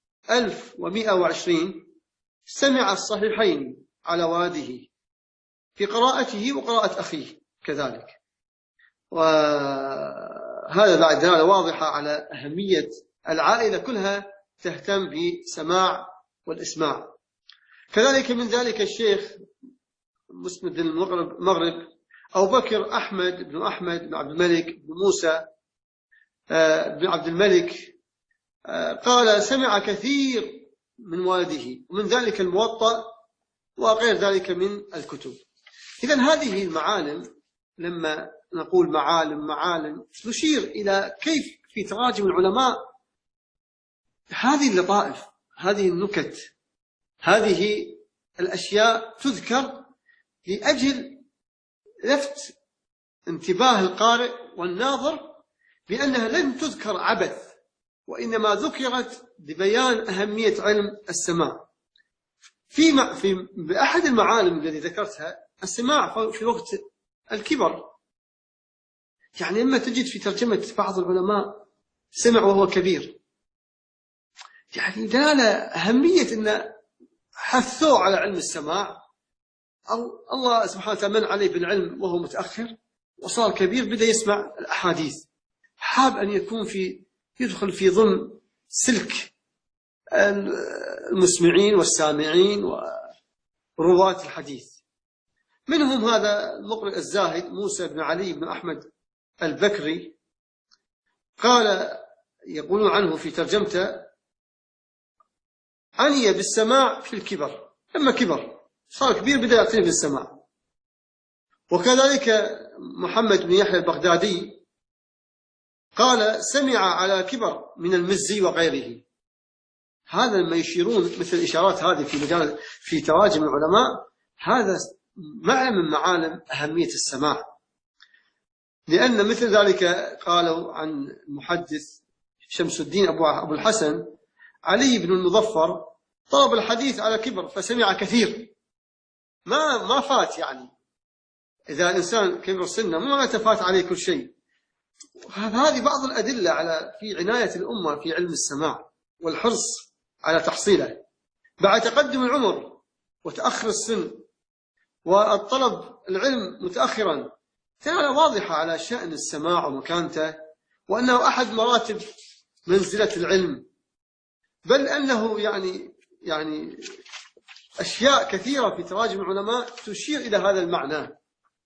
1120، سمع الصحيحين على والده في قراءته وقراءة أخيه كذلك. وهذا بعد دلالة واضحة على أهمية العائلة كلها تهتم بسماع والإسماع. كذلك من ذلك الشيخ مسند المغرب أبو بكر أحمد بن عبد الملك بن موسى بن عبد الملك، قال سمع كثير من والده، ومن ذلك الموطأ وغير ذلك من الكتب. إذن هذه المعالم، لما نقول معالم نشير إلى كيف في تراجم العلماء هذه اللطائف، هذه النكت، هذه الأشياء تذكر لأجل لفت انتباه القارئ والناظر بأنها لن تذكر عبث، وإنما ذكرت لبيان أهمية علم السماع. بأحد المعالم الذي ذكرتها السماع في وقت الكبر. يعني لما تجد في ترجمة بعض العلماء سمع وهو كبير، يعني دلالة أهمية أن حثوا على علم السماع، أو الله سبحانه وتعالى من عليه بالعلم وهو متأخر وصار كبير، بدأ يسمع الأحاديث، حاب أن يدخل في ضمن سلك المسمعين والسامعين ورواة الحديث. منهم هذا المقرئ الزاهد موسى بن علي بن أحمد البكري، قال يقولون عنه في ترجمته: عني بالسماع في الكبر، لما كبر صار كبير بدأ يعتني بالسماع. وكذلك محمد بن يحيى البغدادي قال: سمع على كبر من المزي وغيره. هذا لما يشيرون مثل الإشارات هذه في مجال في تراجم العلماء، هذا معنى من معالم أهمية السماع. لأن مثل ذلك قالوا عن المحدث شمس الدين أبو الحسن علي بن المظفر: طلب الحديث على كبر فسمع كثير، ما فات، يعني إذا الإنسان كبر السن ما تفات عليه كل شيء. هذه بعض الأدلة على في عناية الأمة في علم السماع والحرص على تحصيله بعد تقدم العمر وتأخر السن والطلب العلم متأخرا. دلالة واضحة على شأن السماع ومكانته، وأنه أحد مراتب منزلة العلم، بل أنه يعني أشياء كثيرة في تراجم العلماء تشير إلى هذا المعنى.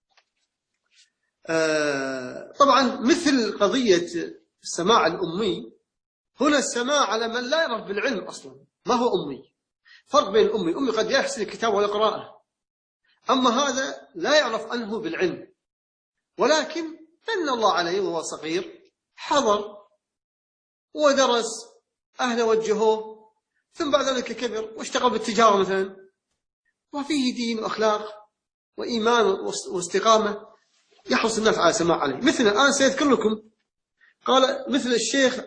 طبعا مثل قضية السماع الأمي، هنا السماع على من لا يعرف بالعلم أصلا، ما هو أمي. فرق بين الأمي قد يحسن الكتاب والقراءة، أما هذا لا يعرف عنه بالعلم، ولكن من الله عليه وهو صغير حضر ودرس، أهله وجهوه، ثم بعد ذلك كبر واشتغل بالتجارة مثلا، وفيه دين وأخلاق وإيمان واستقامة، يحرص الناس على سماع عليه. مثل الآن سيذكر لكم، قال مثل الشيخ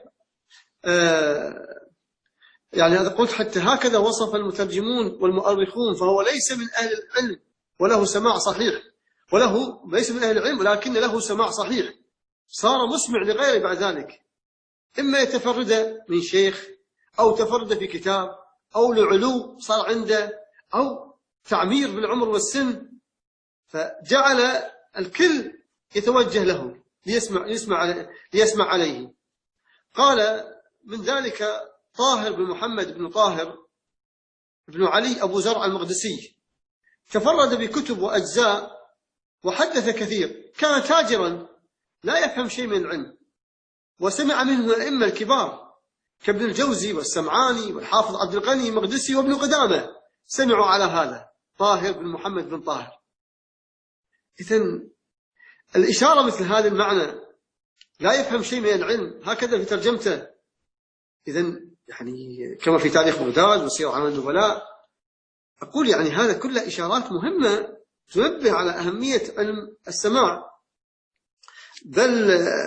يعني هذا قلت حتى هكذا وصف المترجمون والمؤرخون، فهو ليس من أهل العلم وله سماع صحيح، ليس من أهل العلم ولكن له سماع صحيح، صار مسمع لغيره بعد ذلك، إما يتفرد من شيخ أو تفرد في كتاب أو لعلو صار عنده أو تعمير بالعمر والسن، فجعل الكل يتوجه له ليسمع عليه. قال من ذلك طاهر بن محمد بن طاهر بن علي أبو زرع المقدسي: تفرد بكتب وأجزاء وحدث كثير، كان تاجرا لا يفهم شيء من العلم، وسمع منه الأئمة الكبار كابن الجوزي والسمعاني والحافظ عبد الغني المقدسي وابن قدامة، سمعوا على هذا طاهر بن محمد بن طاهر. إذن الإشارة مثل هذا المعنى، لا يفهم شيء من العلم، هكذا في ترجمته. إذن يعني كما في تاريخ بغداد وسير أعمال النبلاء، أقول يعني هذا كله إشارات مهمة تنبه على أهمية علم السماع. بل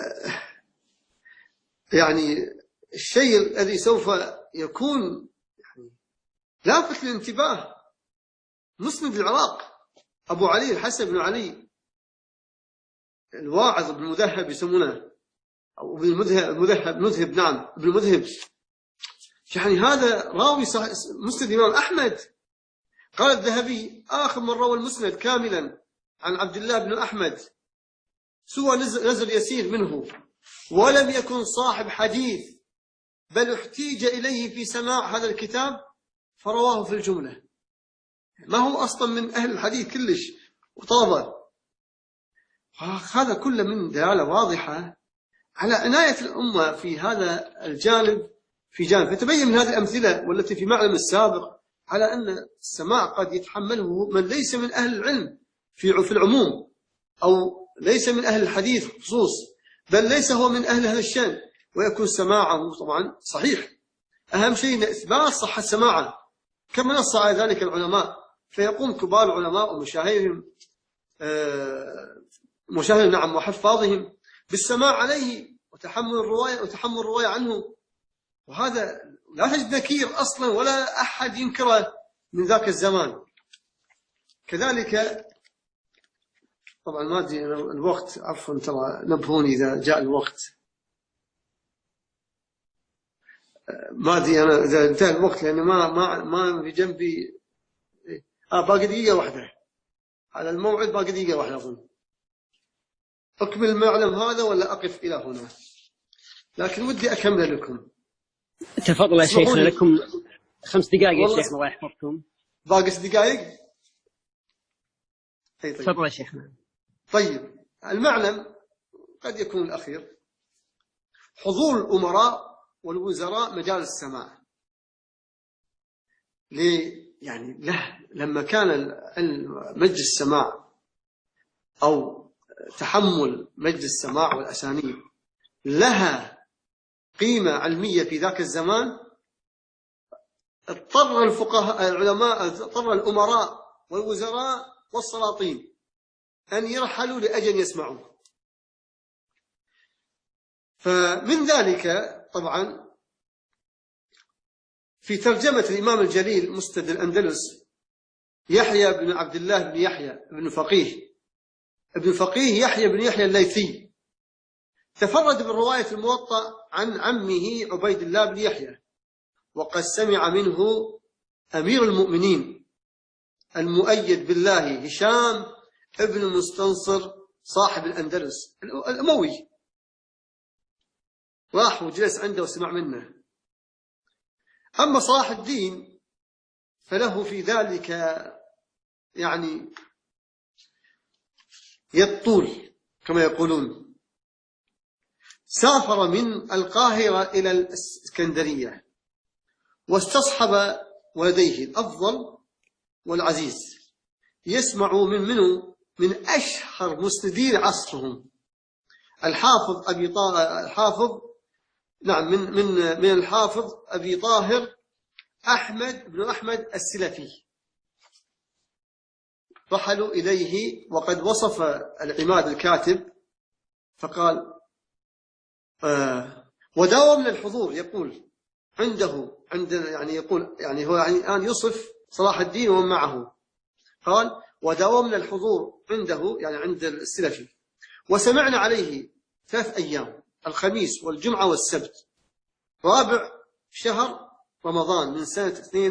يعني الشيء الذي سوف يكون يعني لافت للانتباه، مسند العراق أبو علي الحسن بن علي الواعظ بن المذهب يسمونه، أو ابن المذهب، نعم ابن المذهب، يعني هذا راوي مسند الإمام أحمد. قال الذهبي: آخر من روى المسند كاملا عن عبد الله بن أحمد سوى نزل يسير منه، ولم يكن صاحب حديث، بل احتيج إليه في سماع هذا الكتاب فرواه في الجملة، ما هو أصلا من أهل الحديث كلش وطلبه. هذا كله من دلالة واضحة على عناية الأمة في هذا الجانب في جانب. فتبين من هذه الأمثلة والتي في معلم السابق على أن السماع قد يتحمله من ليس من أهل العلم في العموم، أو ليس من أهل الحديث خصوص، بل ليس هو من أهل هذا الشأن، ويكون سماعه طبعا صحيح. أهم شيء إثبات صحة سماعه كما نص على ذلك العلماء، فيقوم كبار العلماء ومشاهيرهم نعم وحفاظهم بالسماع عليه وتحمل الرواية عنه، وهذا لا تجد نكير أصلا ولا أحد ينكره من ذاك الزمان. كذلك طبعا ما أدري الوقت، عفوا ترى نبهوني إذا جاء الوقت، ما أدري أنا إذا انتهى الوقت، لأن ما في جنبي باقي دقيقة واحدة. على الموعد باقي دقيقة واحدة أظن. أكمل المعلم هذا ولا أقف إلى هنا؟ لكن ودي أكمل لكم. تفضل يا شيخنا، لكم 5 دقائق يا شيخنا الله يحفظكم. باقي 6 دقائق؟ طيب. تفضل يا شيخنا. طيب، المعلم قد يكون الأخير حضور الأمراء والوزراء مجالس السماع. يعني لما كان مجلس السماع أو تحمل مجلس السماع والأسانيد لها قيمة علمية في ذاك الزمان، اضطر الفقهاء العلماء، اضطر الأمراء والوزراء والسلاطين أن يرحلوا لأجل يسمعوا. فمن ذلك طبعا في ترجمة الإمام الجليل مسند الأندلس يحيى بن عبد الله بن يحيى بن فقيه يحيى بن يحيى الليثي، تفرد بالرواية الموطأ عن عمه عبيد الله بن يحيى، وقد سمع منه أمير المؤمنين المؤيد بالله هشام ابن المستنصر صاحب الأندلس الأموي، راح وجلس عنده وسمع منه. أما صلاح الدين فله في ذلك يعني يطول كما يقولون. سافر من القاهرة إلى الإسكندرية واستصحب ولديه الأفضل والعزيز يسمع من أشهر مسندين عصرهم، الحافظ أبي من الحافظ أبي طاهر أحمد بن أحمد السلفي. رحلوا إليه وقد وصف العماد الكاتب فقال وداوم للحضور، يقول يعني هو الآن يصف صلاح الدين ومن معه، قال وداومنا الحضور عنده يعني عند السلفي، وسمعنا عليه 3 أيام، الخميس والجمعة والسبت، رابع شهر رمضان من سنة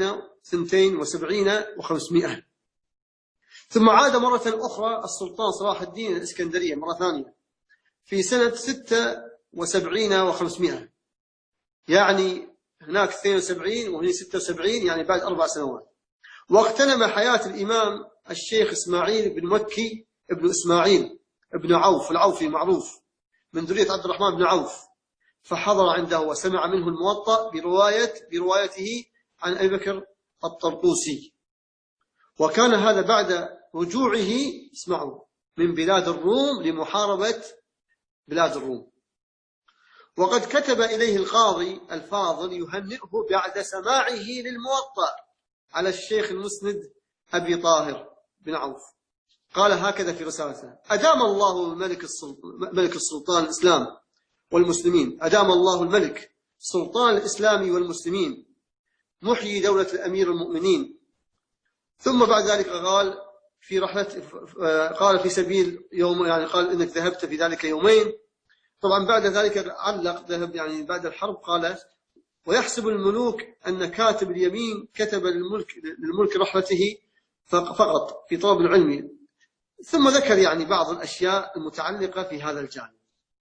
72 و500. ثم عاد مرة أخرى السلطان صلاح الدين الإسكندرية مرة ثانية في سنة 76 و500، يعني هناك 72 وهنا 76، يعني بعد 4 سنوات. واغتنم حياة الإمام الشيخ إسماعيل بن مكي ابن إسماعيل ابن عوف العوفي معروف من ذرية عبد الرحمن بن عوف، فحضر عنده وسمع منه الموطأ بروايته عن أبي بكر الطرطوسي. وكان هذا بعد رجوعه اسمعوا من بلاد الروم لمحاربة بلاد الروم. وقد كتب إليه القاضي الفاضل يهنئه بعد سماعه للموطأ على الشيخ المسند أبي طاهر بن عوف، قال هكذا في رسالته: أدام الله ملك السلطان الإسلام والمسلمين، أدام الله الملك سلطان الإسلام والمسلمين، محيي دولة الأمير المؤمنين. ثم بعد ذلك قال في رحلة، قال في سبيل يوم، يعني قال إنك ذهبت في ذلك يومين. طبعا بعد ذلك علق ذهب يعني بعد الحرب، قال ويحسب الملوك أن كاتب اليمين كتب للملك رحلته فقط في طلب العلم. ثم ذكر يعني بعض الأشياء المتعلقة في هذا الجانب.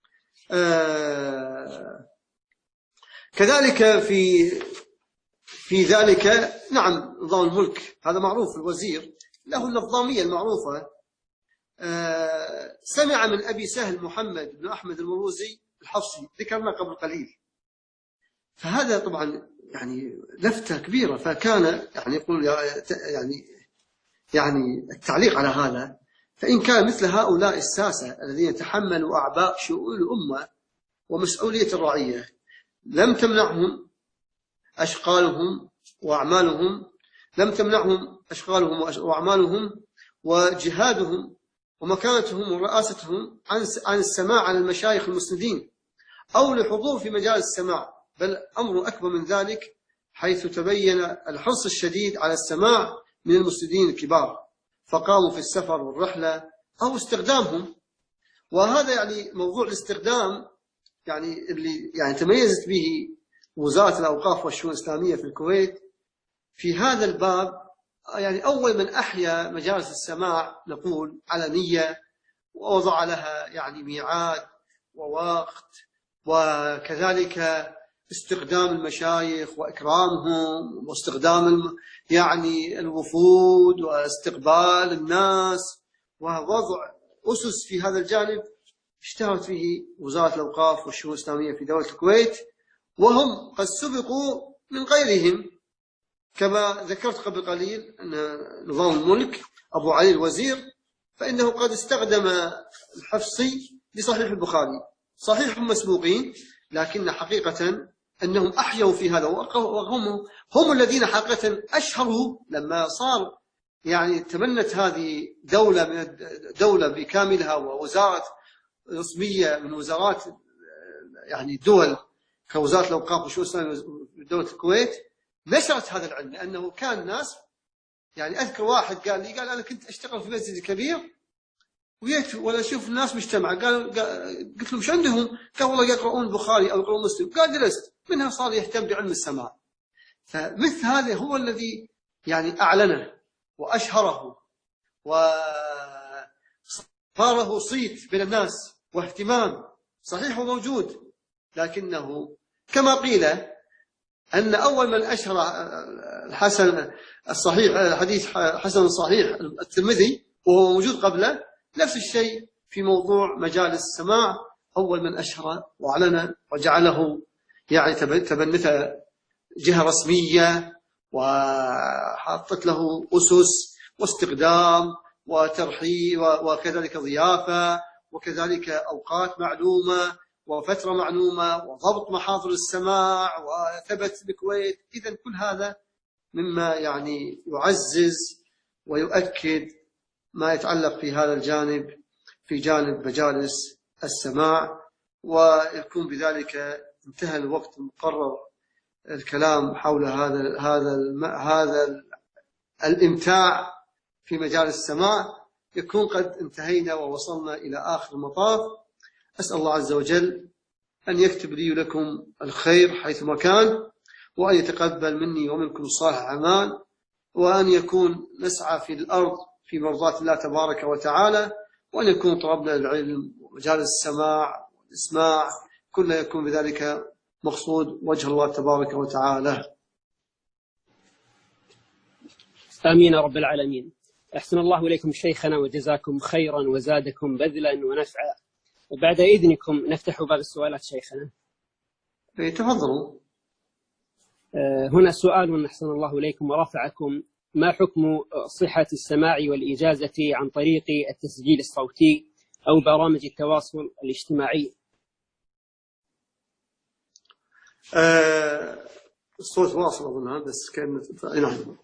كذلك في ذلك نعم نظام الملك هذا معروف، الوزير له النظامية المعروفة. سمع من أبي سهل محمد بن أحمد المروزي الحفصي، ذكرنا قبل قليل، فهذا طبعا يعني لفتة كبيرة. فكان يعني يقول يعني التعليق على هذا، فإن كان مثل هؤلاء الساسة الذين تحملوا أعباء شؤون الأمة ومسؤولية الرعية لم تمنعهم أشغالهم وأعمالهم، وجهادهم ومكانتهم ورئاستهم عن السماع على المشايخ المسندين أو لحضور في مجال السماع، بل أمر أكبر من ذلك، حيث تبين الحرص الشديد على السماع من المسندين الكبار، فقاموا في السفر والرحلة أو استخدامهم. وهذا يعني موضوع الاستخدام يعني اللي يعني تميزت به وزارة الأوقاف والشؤون الإسلامية في الكويت في هذا الباب، يعني أول من أحيا مجالس السماع نقول علنية، ووضع لها يعني ميعاد ووقت، وكذلك استخدام المشايخ وإكرامهم، واستخدام يعني الوفود واستقبال الناس، ووضع أسس في هذا الجانب اشتهرت فيه وزارة الأوقاف والشؤون الإسلامية في دولة الكويت، وهم قد سبقوا من غيرهم. كما ذكرت قبل قليل أن نظام الملك أبو علي الوزير فإنه قد استخدم الحفصي لصحيح البخاري. صحيح هم مسبوقين، لكن حقيقة أنهم أحيوا في هذا، وهم الذين حقيقة أشهروا لما صار يعني تبنت هذه دولة من الدولة بكاملها ووزارة رسمية من وزارات يعني دول كوزارة الأوقاف والشؤون الإسلامية في دولة الكويت، نشرت هذا العلم. لأنه كان ناس يعني أذكر واحد قال لي أنا كنت أشتغل في مسجد كبير ويت ولا أشوف الناس مجتمعة، قلت لهم شو عندهم؟ قال والله يقرؤون البخاري أو يقرؤون مسلم. قال درست منها، صار يهتم بعلم السماع. فمثل هذا هو الذي يعني أعلنه وأشهره وصار له صيت بين الناس واهتمام. صحيح هو موجود، لكنه كما قيل أن أول من أشهر الحسن الصحيح الحديث حسن صحيح الترمذي وهو موجود قبله، نفس الشيء في موضوع مجالس السماع. أول من أشهر وأعلن وجعله يعني تبنته جهة رسمية، وحطت له أسس واستخدام وترحيب وكذلك ضيافة، وكذلك أوقات معلومة وفترة معلومة وضبط محاضر السماع وثبت بالكويت. إذن كل هذا مما يعني يعزز ويؤكد ما يتعلق في هذا الجانب في جانب مجالس السماع. ويكون بذلك انتهى الوقت المقرر الكلام حول هذا الإمتاع في مجالس السماع. يكون قد انتهينا ووصلنا إلى آخر المطاف. أسأل الله عز وجل أن يكتب لي ولكم الخير حيثما كان، وأن يتقبل مني ومنكم صالح الأعمال، وأن يكون نسعى في الأرض في مرضاة الله تبارك وتعالى، وأن يكون طلبنا العلم ومجالس السماع والإسماع كله يكون بذلك مقصود وجه الله تبارك وتعالى. آمين رب العالمين. أحسن الله إليكم شيخنا وجزاكم خيرا وزادكم بذلا ونفعا. وبعد إذنكم نفتح باب السؤالات شيخنا. تفضلوا. هنا سؤال أحسن الله إليكم ورفعكم: ما حكم صحة السماع والإجازة عن طريق التسجيل الصوتي أو برامج التواصل الاجتماعي؟ الصوت واصل أظنها بس كان نعم.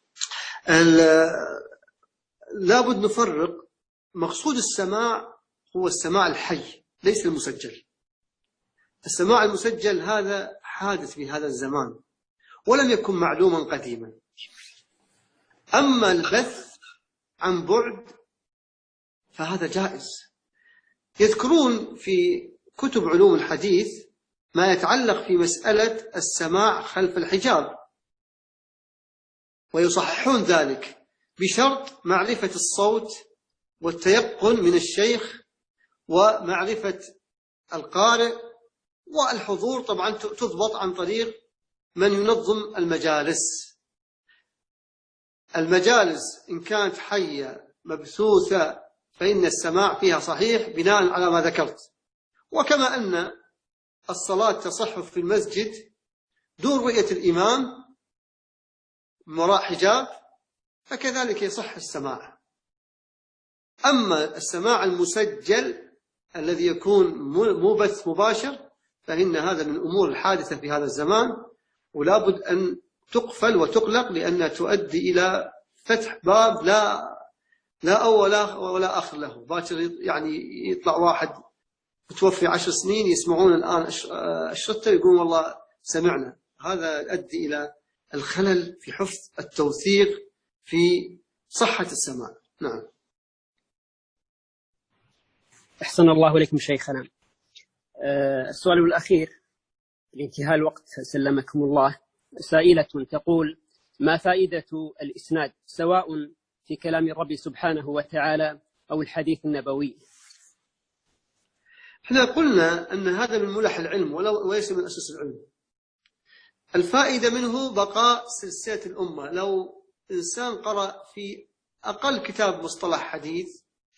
لابد نفرق. مقصود السماع هو السماع الحي ليس المسجل. السماع المسجل هذا حادث في هذا الزمان ولم يكن معلوما قديما. أما البث عن بعد فهذا جائز. يذكرون في كتب علوم الحديث ما يتعلق في مسألة السماع خلف الحجاب، ويصححون ذلك بشرط معرفة الصوت والتيقن من الشيخ ومعرفة القارئ، والحضور طبعا تضبط عن طريق من ينظم المجالس. المجالس إن كانت حية مبثوثة فإن السماع فيها صحيح بناء على ما ذكرت. وكما أن الصلاة تصح في المسجد دون رؤية الإمام من وراء حجاب، فكذلك يصح السماع. أما السماع المسجل الذي يكون مبث مباشر فإن هذا من الأمور الحادثة في هذا الزمان، ولا بد أن تقفل وتقلق، لأنها تؤدي إلى فتح باب لا أول ولا آخر له. باكر يعني يطلع واحد متوفي 10 سنين يسمعون الآن الشرطة يقول والله سمعنا. هذا يؤدي إلى الخلل في حفظ التوثيق في صحة السماع. نعم. أحسن الله إليكم شيخنا. السؤال الأخير لانتهاء الوقت سلمكم الله. سائلة تقول: ما فائدة الإسناد سواء في كلام الرب سبحانه وتعالى أو الحديث النبوي؟ احنا قلنا أن هذا من ملح العلم وليس من أساس العلم. الفائدة منه بقاء سلسلة الأمة. لو إنسان قرأ في أقل كتاب مصطلح حديث،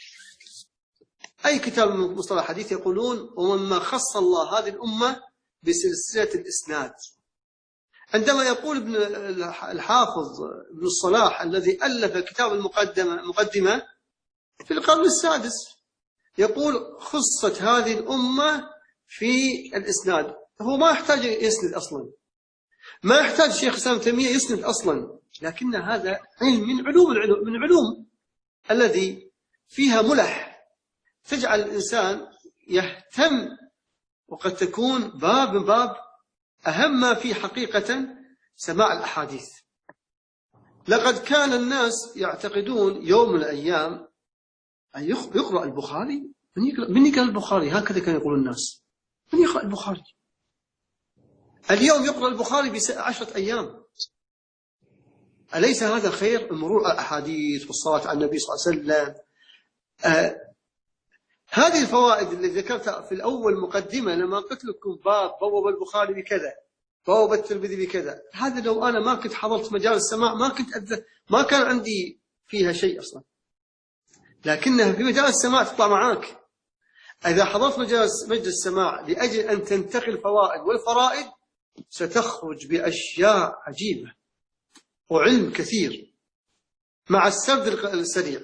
أي كتاب مصطلح حديث، يقولون ومما خص الله هذه الأمة بسلسلة الإسناد. عندما يقول ابن الحافظ ابن الصلاح الذي ألف كتاب المقدمة في القرن السادس، يقول خصت هذه الأمة في الإسناد. هو ما يحتاج يسند أصلا، ما يحتاج شيخ الإسلام تيمية يسند أصلا، لكن هذا علم من علوم الذي فيها ملح تجعل الإنسان يهتم، وقد تكون باب من باب أهم ما فيه حقيقة سماع الأحاديث. لقد كان الناس يعتقدون يوم من الأيام أن يقرأ البخاري، من يقرأ البخاري؟ هكذا كانوا يقول الناس، من يقرأ البخاري؟ اليوم يقرأ البخاري ب10 أيام. أليس هذا خير؟ المرور على الأحاديث والصلاة على النبي صلى الله عليه وسلم. هذه الفوائد اللي ذكرتها في الأول مقدمة، لما قلت لكم بوب البخاري بكذا، بوب الترمذي بكذا، هذا لو أنا ما كنت حضرت مجال السماع ما كان عندي فيها شيء أصلا، لكنها في مجال السماع تطلع معاك. إذا حضرت مجلس السماع لأجل أن تنتقل الفوائد والفرائد، ستخرج بأشياء عجيبة وعلم كثير مع السرد السريع.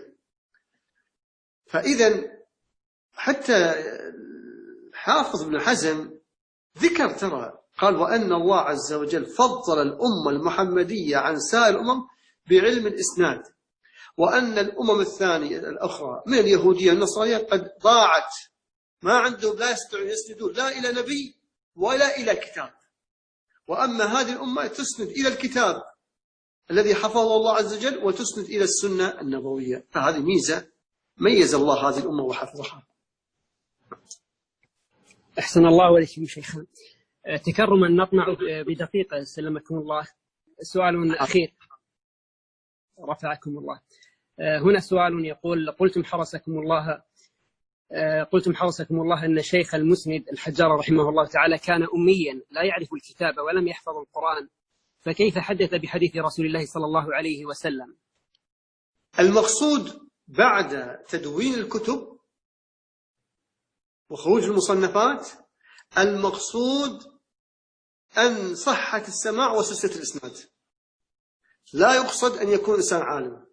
فإذا حتى حافظ ابن حزم ذكر، ترى قال وأن الله عز وجل فضل الأمة المحمدية عن سائر الأمم بعلم الإسناد، وأن الأمم الثانية الأخرى من اليهودية النصرانية قد ضاعت، ما عندهم، لا يستطيعون يسندون لا إلى نبي ولا إلى كتاب، وأما هذه الأمة تسند إلى الكتاب الذي حفظه الله عز وجل وتسند إلى السنة النبوية. فهذه ميزة ميز الله هذه الأمة وحفظها. أحسن الله وليكم شيخنا. تكرما نطمع بدقيقة سلمكم الله، سؤال أخير رفعكم الله. هنا سؤال يقول قلتم حرسكم الله أن شيخ المسند الحجار رحمه الله تعالى كان أميا لا يعرف الكتاب ولم يحفظ القرآن، فكيف حدث بحديث رسول الله صلى الله عليه وسلم؟ المقصود بعد تدوين الكتب وخروج المصنفات، المقصود أن صحة السماع وسلسلة الإسناد، لا يقصد أن يكون إنسان عالم.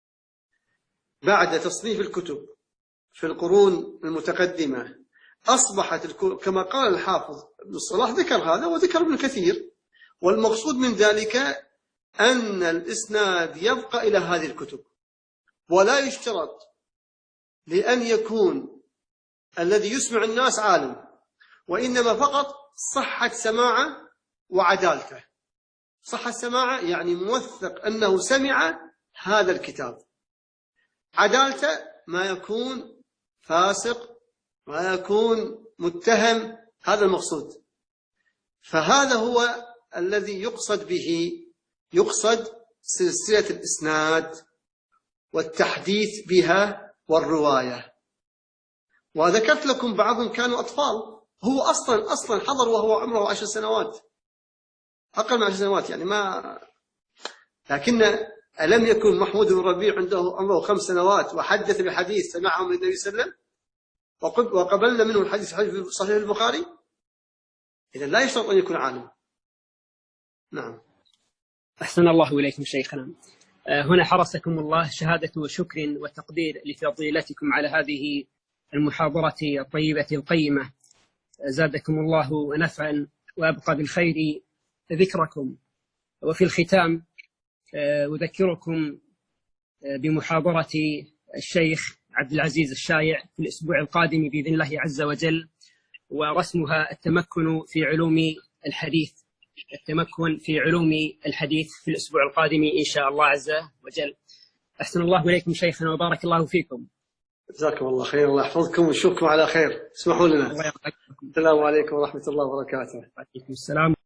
بعد تصنيف الكتب في القرون المتقدمة أصبحت كما قال الحافظ ابن الصلاح، ذكر هذا وذكر ابن كثير، والمقصود من ذلك أن الإسناد يبقى إلى هذه الكتب، ولا يشترط لأن يكون الذي يسمع الناس عالم، وإنما فقط صحة سماعه وعدالته. صحة سماعه يعني موثق أنه سمع هذا الكتاب، عدالته ما يكون فاسق، ما يكون متهم، هذا المقصود. فهذا هو الذي يقصد به، يقصد سلسلة الإسناد والتحديث بها والرواية. وذكرت لكم بعضهم كانوا أطفال، هو أصلا حضر وهو عمره 10 سنوات، أقل من 10 سنوات يعني ما. لكن ألم يكن محمود بن ربيع عنده عمره 5 سنوات وحدث بحديث سمعه من النبي صلى الله عليه وسلم وقبلنا منه الحديث في صحيح البخاري؟ إذا لا يشترط أن يكون عالم. نعم. أحسن الله إليكم شيخنا. هنا حرسكم الله شهادة شكر وتقدير لفضيلتكم على هذه المحاضرة الطيبة القيمة، زادكم الله نفعا وأبقى بالخير ذكركم. وفي الختام أذكركم بمحاضرة الشيخ عبد العزيز الشايع في الأسبوع القادم بإذن الله عز وجل، ورسمها التمكن في علوم الحديث، التمكن في علوم الحديث في الأسبوع القادم إن شاء الله عز وجل. أحسن الله إليكم شيخنا وبارك الله فيكم. جزاكم الله خير، الله يحفظكم ويشوفكم على خير. اسمحوا لنا. السلام عليكم ورحمة الله وبركاته. وعليكم السلام.